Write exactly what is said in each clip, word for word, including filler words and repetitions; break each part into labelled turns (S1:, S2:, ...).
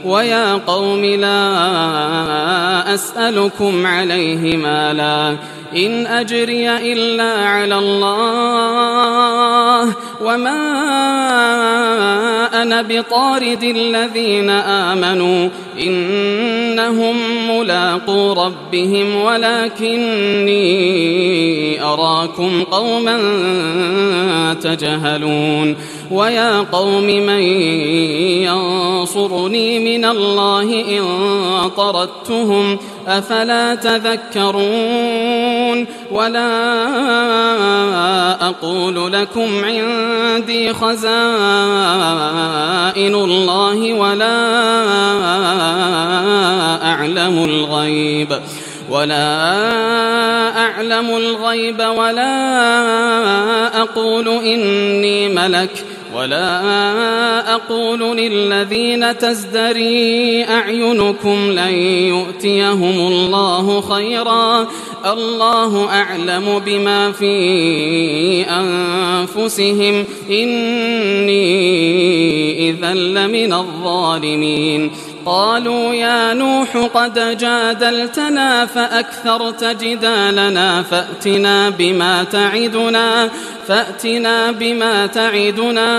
S1: ويا قوم لا أسألكم عليه مالا إن أجري إلا على الله وما أنا بطارد الذين آمنوا إنهم ملاقو ربهم ولكني أراكم قوما تجهلون ويا قوم من ينصرني من الله إن طردتهم أفلا تذكرون ولا أقول لكم عندي خزائن الله ولا أعلم الغيب ولا أعلم الغيب ولا أقول إني ملك ولا أقول للذين تزدري أعينكم لن يؤتيهم الله خيرا الله أعلم بما في أنفسهم إني إذا لمن الظالمين قالوا يا نوح قد جادلتنا فأكثرت جدالنا فأتنا بما تعدنا فأتنا بما تعدنا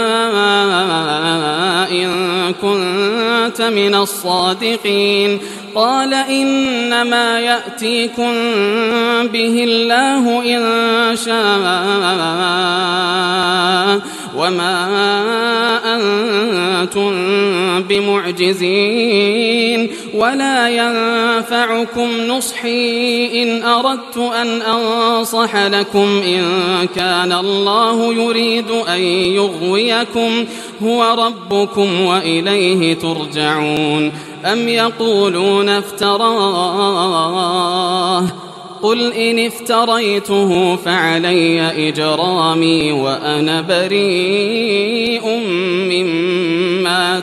S1: إن كنت من الصادقين قال إنما يأتيكم به الله إن شاء وما أنتم بمعجزين ولا ينفعكم نصحي إن أردت أن أنصح لكم إن كان الله يريد أن يغويكم هو ربكم وإليه ترجعون أم يقولون افتراه قل إن افتريته فعلي إجرامي وأنا بريء مما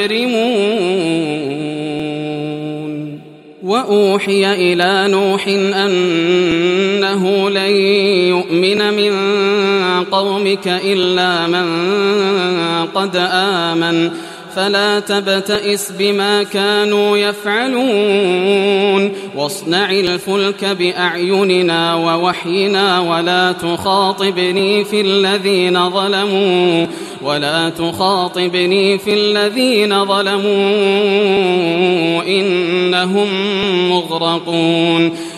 S1: تجرمون وأوحي إلى نوح أنه لن يؤمن من قومك إلا من قد آمن فلا تبتئس بما كانوا يفعلون واصنع الفلك بأعيننا ووحينا ولا تخاطبني في الذين ظلموا ولا تخاطبني في الذين ظلموا إنهم مغرقون